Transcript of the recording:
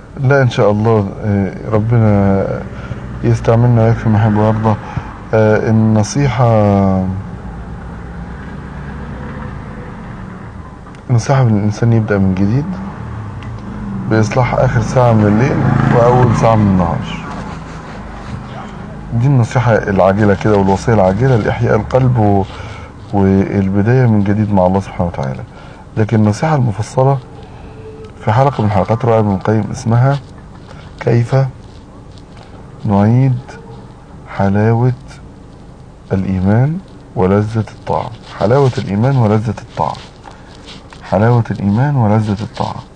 لا إن شاء الله. ربنا يستعملنا ويكفي ما يحب ويرضى. النصيحة من الإنسان يبدأ من جديد بإصلاح آخر ساعة من الليل وأول ساعة من النهار. دي النصيحة العاجلة كده والوصية العاجلة لإحياء القلب والبداية من جديد مع الله سبحانه وتعالى. لكن النصيحة المفصلة في حلقة من حلقات رائع ابن القيم اسمها كيف نعيد حلاوة الإيمان ولذة الطاعة. حلاوة الإيمان ولذة الطاعة. حلاوة الإيمان ولذة الطاعة.